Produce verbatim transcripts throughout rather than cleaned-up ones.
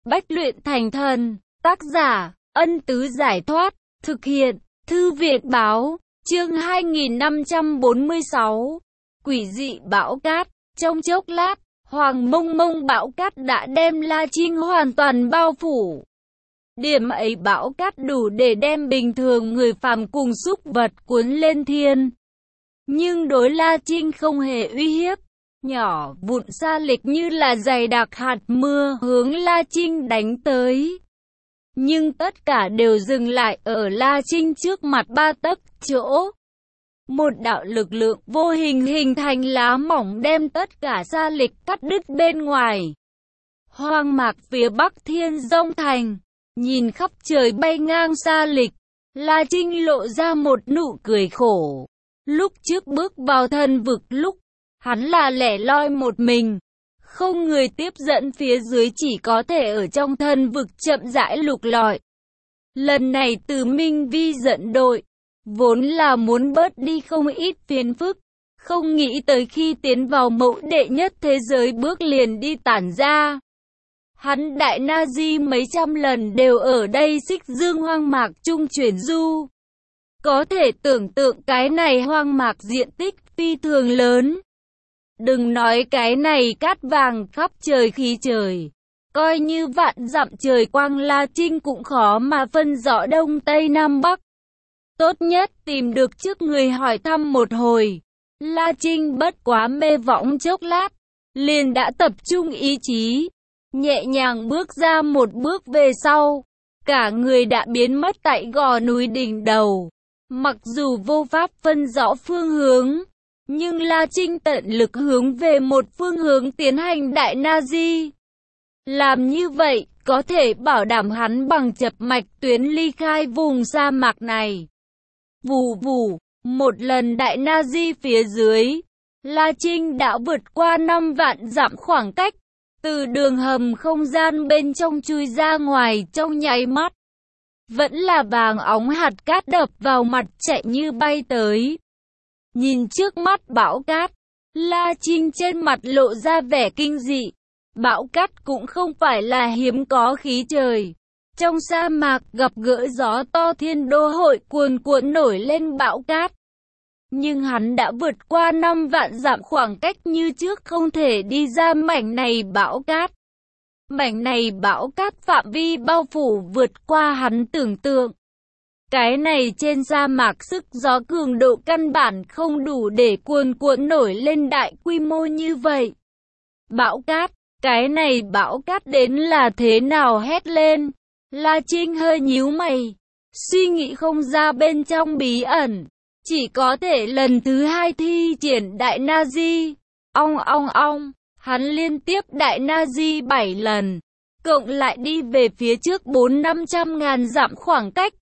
Bách luyện thành thần. Tác giả, Ân Tứ Giải Thoát. Thực hiện, Thư viện Báo. Chương hai nghìn năm trăm bốn mươi sáu. Quỷ dị bão cát. Trong chốc lát, hoàng mông mông bão cát đã đem La Trinh hoàn toàn bao phủ. Điểm ấy bão cát đủ để đem bình thường người phàm cùng súc vật cuốn lên thiên. Nhưng đối La Trinh không hề uy hiếp. Nhỏ vụn sa lịch như là dày đặc hạt mưa hướng La Trinh đánh tới. Nhưng tất cả đều dừng lại ở La Trinh trước mặt ba tấc chỗ. Một đạo lực lượng vô hình hình thành lá mỏng đem tất cả sa lịch cắt đứt bên ngoài. Hoang mạc phía bắc Thiên Dông Thành, nhìn khắp trời bay ngang sa lịch, La Trinh lộ ra một nụ cười khổ. Lúc trước bước vào thần vực lúc, hắn là lẻ loi một mình, không người tiếp dẫn, phía dưới chỉ có thể ở trong thần vực chậm rãi lục lọi. Lần này từ Minh Vi dẫn đội, vốn là muốn bớt đi không ít phiền phức, không nghĩ tới khi tiến vào mẫu đệ nhất thế giới bước liền đi tản ra. Hắn Đại Na Di mấy trăm lần đều ở đây xích dương hoang mạc trung chuyển du. Có thể tưởng tượng cái này hoang mạc diện tích phi thường lớn. Đừng nói cái này cát vàng khắp trời khí trời. Coi như vạn dặm trời quang, La Trinh cũng khó mà phân rõ đông tây nam bắc. Tốt nhất tìm được trước người hỏi thăm một hồi. La Trinh bất quá mê võng chốc lát, liền đã tập trung ý chí, nhẹ nhàng bước ra một bước về sau. Cả người đã biến mất tại gò núi đỉnh đầu. Mặc dù vô pháp phân rõ phương hướng, nhưng La Trinh tận lực hướng về một phương hướng tiến hành Đại Na Di. Làm như vậy, có thể bảo đảm hắn bằng chập mạch tuyến ly khai vùng sa mạc này. Vù vù, một lần Đại Na Di phía dưới, La Trinh đã vượt qua năm vạn dặm khoảng cách, từ đường hầm không gian bên trong chui ra ngoài trong nháy mắt. Vẫn là vàng óng hạt cát đập vào mặt chạy như bay tới. Nhìn trước mắt bão cát, La Trinh trên mặt lộ ra vẻ kinh dị. Bão cát cũng không phải là hiếm có khí trời. Trong sa mạc gặp gỡ gió to thiên đô hội cuồn cuộn nổi lên bão cát. Nhưng hắn đã vượt qua năm vạn dặm khoảng cách như trước không thể đi ra mảnh này bão cát. Mảnh này bão cát phạm vi bao phủ vượt qua hắn tưởng tượng. Cái này trên sa mạc sức gió cường độ căn bản không đủ để cuồn cuộn nổi lên đại quy mô như vậy. Bão cát, cái này bão cát đến là thế nào hét lên. La Trinh hơi nhíu mày, suy nghĩ không ra bên trong bí ẩn. Chỉ có thể lần thứ hai thi triển Đại Na Di. Ong ong ong, hắn liên tiếp Đại Na Di bảy lần, cộng lại đi về phía trước bốn năm trăm ngàn dặm khoảng cách.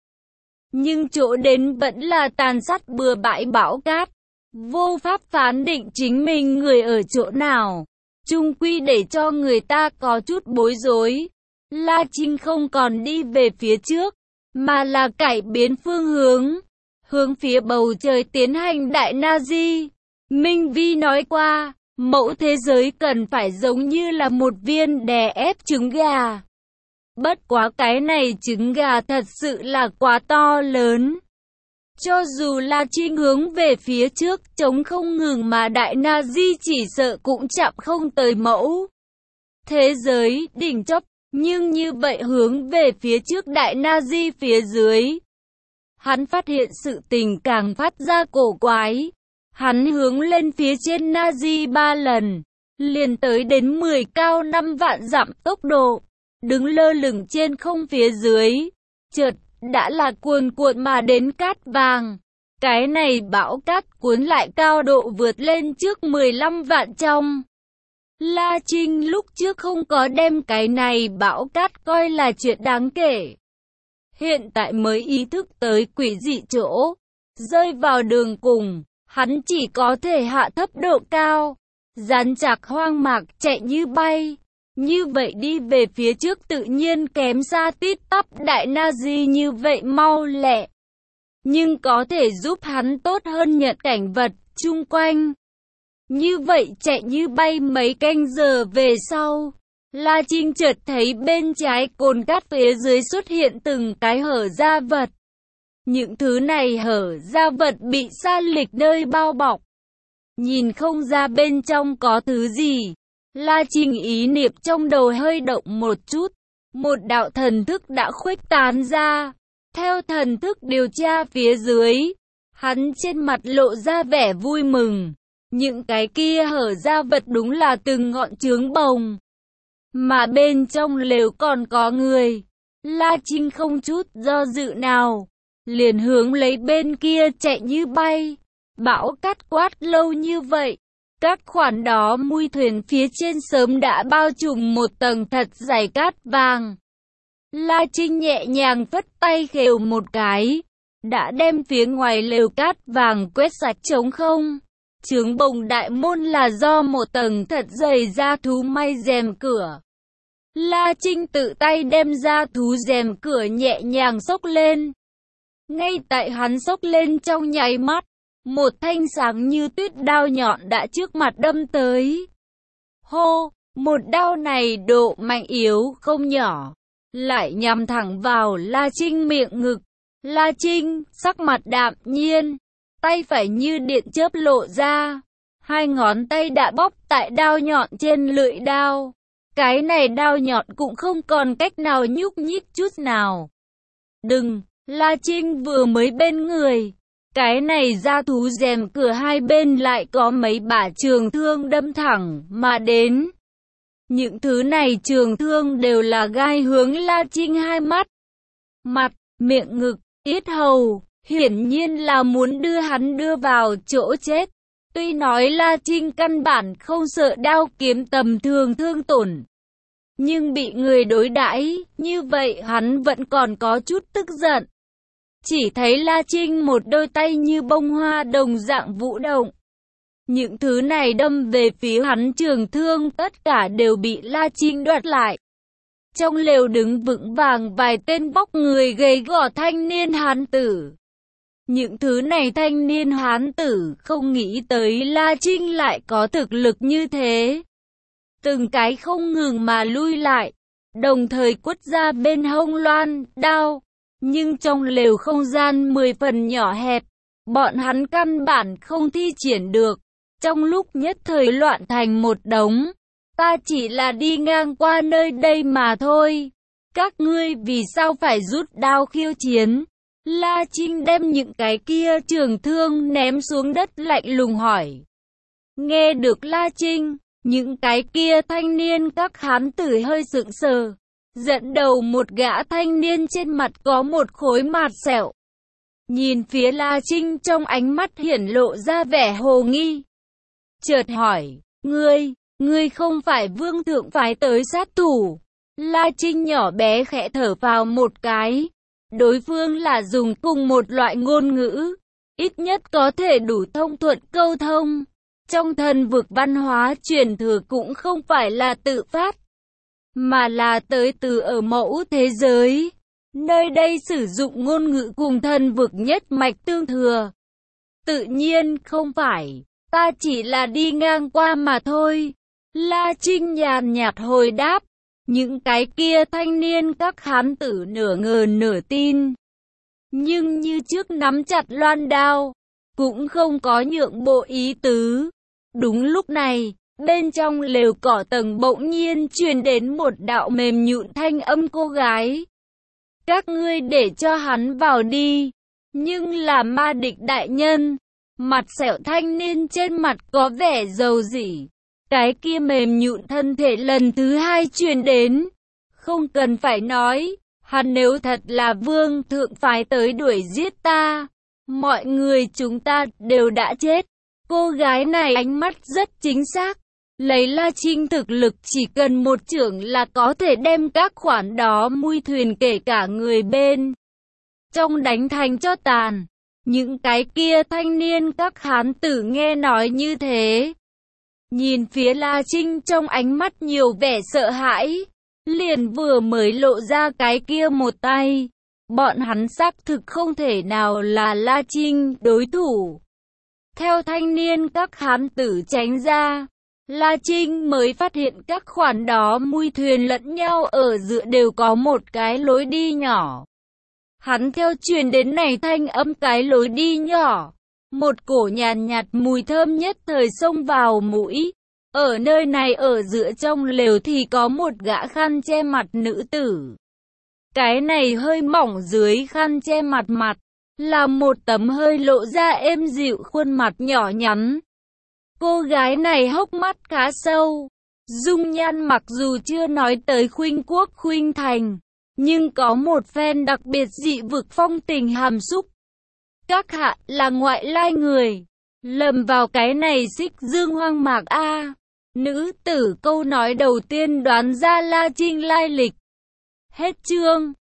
Nhưng chỗ đến vẫn là tàn sát bừa bãi bão cát. Vô pháp phán định chính mình người ở chỗ nào. Chung quy để cho người ta có chút bối rối. La Trinh không còn đi về phía trước, mà là cải biến phương hướng, hướng phía bầu trời tiến hành Đại Na Di. Minh Vi nói qua, mẫu thế giới cần phải giống như là một viên đè ép trứng gà. Bất quá cái này trứng gà thật sự là quá to lớn. Cho dù La Trinh hướng về phía trước chống không ngừng mà Đại Na Di chỉ sợ cũng chạm không tới mẫu thế giới đỉnh chóp. Nhưng như vậy hướng về phía trước Đại Na Di phía dưới, hắn phát hiện sự tình càng phát ra cổ quái. Hắn hướng lên phía trên Na Di ba lần, liền tới đến mười cao năm vạn dặm tốc độ, đứng lơ lửng trên không phía dưới. Chợt đã là cuồn cuộn mà đến cát vàng. Cái này bão cát cuốn lại cao độ vượt lên trước mười lăm vạn trong. La Trinh lúc trước không có đem cái này bão cát coi là chuyện đáng kể. Hiện tại mới ý thức tới quỷ dị chỗ. Rơi vào đường cùng, hắn chỉ có thể hạ thấp độ cao, dán chặt hoang mạc chạy như bay. Như vậy đi về phía trước tự nhiên kém xa tít tắp Đại Na Di như vậy mau lẹ. Nhưng có thể giúp hắn tốt hơn nhận cảnh vật chung quanh. Như vậy chạy như bay mấy canh giờ về sau, La Trinh chợt thấy bên trái cồn cát phía dưới xuất hiện từng cái hở ra vật. Những thứ này hở ra vật bị sa lịch nơi bao bọc. Nhìn không ra bên trong có thứ gì. La Trinh ý niệm trong đầu hơi động một chút. Một đạo thần thức đã khuếch tán ra. Theo thần thức điều tra phía dưới, hắn trên mặt lộ ra vẻ vui mừng. Những cái kia hở ra vật đúng là từng ngọn chướng bồng. Mà bên trong lều còn có người. La Trinh không chút do dự nào, liền hướng lấy bên kia chạy như bay. Bão cát quát lâu như vậy, các khoản đó mui thuyền phía trên sớm đã bao trùm một tầng thật dày cát vàng. La Trinh nhẹ nhàng phất tay khều một cái, đã đem phía ngoài lều cát vàng quét sạch trống không. Chướng bồng đại môn là do một tầng thật dày da thú may rèm cửa. La Trinh tự tay đem da thú rèm cửa nhẹ nhàng xốc lên. Ngay tại hắn xốc lên trong nháy mắt, một thanh sáng như tuyết đao nhọn đã trước mặt đâm tới. Hô, một đao này độ mạnh yếu không nhỏ, lại nhắm thẳng vào La Trinh miệng ngực. La Trinh, sắc mặt đạm nhiên, tay phải như điện chớp lộ ra. Hai ngón tay đã bóp tại đao nhọn trên lưỡi đao. Cái này đao nhọn cũng không còn cách nào nhúc nhích chút nào. Đừng, La Trinh vừa mới bên người. Cái này da thú rèm cửa hai bên lại có mấy bả trường thương đâm thẳng mà đến. Những thứ này trường thương đều là gai hướng La Trinh hai mắt, mặt, miệng ngực, yết hầu, hiển nhiên là muốn đưa hắn đưa vào chỗ chết. Tuy nói La Trinh căn bản không sợ đao kiếm tầm thường thương tổn, nhưng bị người đối đãi như vậy hắn vẫn còn có chút tức giận. Chỉ thấy La Trinh một đôi tay như bông hoa đồng dạng vũ động. Những thứ này đâm về phía hắn trường thương tất cả đều bị La Trinh đoạt lại. Trong lều đứng vững vàng vài tên vóc người gầy gò thanh niên hán tử. Những thứ này thanh niên hán tử không nghĩ tới La Trinh lại có thực lực như thế. Từng cái không ngừng mà lui lại, đồng thời quất ra bên hông loan, đao. Nhưng trong lều không gian mười phần nhỏ hẹp, bọn hắn căn bản không thi triển được. Trong lúc nhất thời loạn thành một đống, ta chỉ là đi ngang qua nơi đây mà thôi. Các ngươi vì sao phải rút đao khiêu chiến? La Trinh đem những cái kia trường thương ném xuống đất lạnh lùng hỏi. Nghe được La Trinh, những cái kia thanh niên các hán tử hơi sững sờ. Dẫn đầu một gã thanh niên trên mặt có một khối mạt sẹo. Nhìn phía La Trinh trong ánh mắt hiển lộ ra vẻ hồ nghi. Chợt hỏi, ngươi, ngươi không phải vương thượng phái tới sát thủ. La Trinh nhỏ bé khẽ thở vào một cái. Đối phương là dùng cùng một loại ngôn ngữ, ít nhất có thể đủ thông thuận câu thông. Trong thần vực văn hóa truyền thừa cũng không phải là tự phát, mà là tới từ ở mẫu thế giới. Nơi đây sử dụng ngôn ngữ cùng thần vực nhất mạch tương thừa. Tự nhiên không phải, ta chỉ là đi ngang qua mà thôi. La Trinh nhàn nhạt hồi đáp. Những cái kia thanh niên các hán tử nửa ngờ nửa tin. Nhưng như trước nắm chặt loan đao, cũng không có nhượng bộ ý tứ. Đúng lúc này, bên trong lều cỏ tầng bỗng nhiên truyền đến một đạo mềm nhũn thanh âm cô gái. Các ngươi để cho hắn vào đi. Nhưng là ma địch đại nhân. Mặt sẹo thanh niên trên mặt có vẻ dầu dĩ. Cái kia mềm nhũn thân thể lần thứ hai truyền đến. Không cần phải nói, hắn nếu thật là vương thượng phái tới đuổi giết ta, mọi người chúng ta đều đã chết. Cô gái này ánh mắt rất chính xác. Lấy La Trinh thực lực chỉ cần một chưởng là có thể đem các khoản đó mui thuyền kể cả người bên trong đánh thành cho tàn. Những cái kia thanh niên các hán tử nghe nói như thế, nhìn phía La Trinh trong ánh mắt nhiều vẻ sợ hãi. Liền vừa mới lộ ra cái kia một tay, bọn hắn xác thực không thể nào là La Trinh đối thủ. Theo thanh niên các hán tử tránh ra, La Trinh mới phát hiện các khoản đó mui thuyền lẫn nhau ở giữa đều có một cái lối đi nhỏ. Hắn theo truyền đến này thanh âm cái lối đi nhỏ. Một cổ nhàn nhạt mùi thơm nhất thời xông vào mũi. Ở nơi này ở giữa trong lều thì có một gã khăn che mặt nữ tử. Cái này hơi mỏng dưới khăn che mặt mặt, là một tấm hơi lộ ra êm dịu khuôn mặt nhỏ nhắn. Cô gái này hốc mắt khá sâu, dung nhan mặc dù chưa nói tới khuynh quốc khuynh thành, nhưng có một phen đặc biệt dị vực phong tình hàm xúc. Các hạ là ngoại lai người, lầm vào cái này xích dương hoang mạc a. Nữ tử câu nói đầu tiên đoán ra La Trinh lai lịch. Hết chương.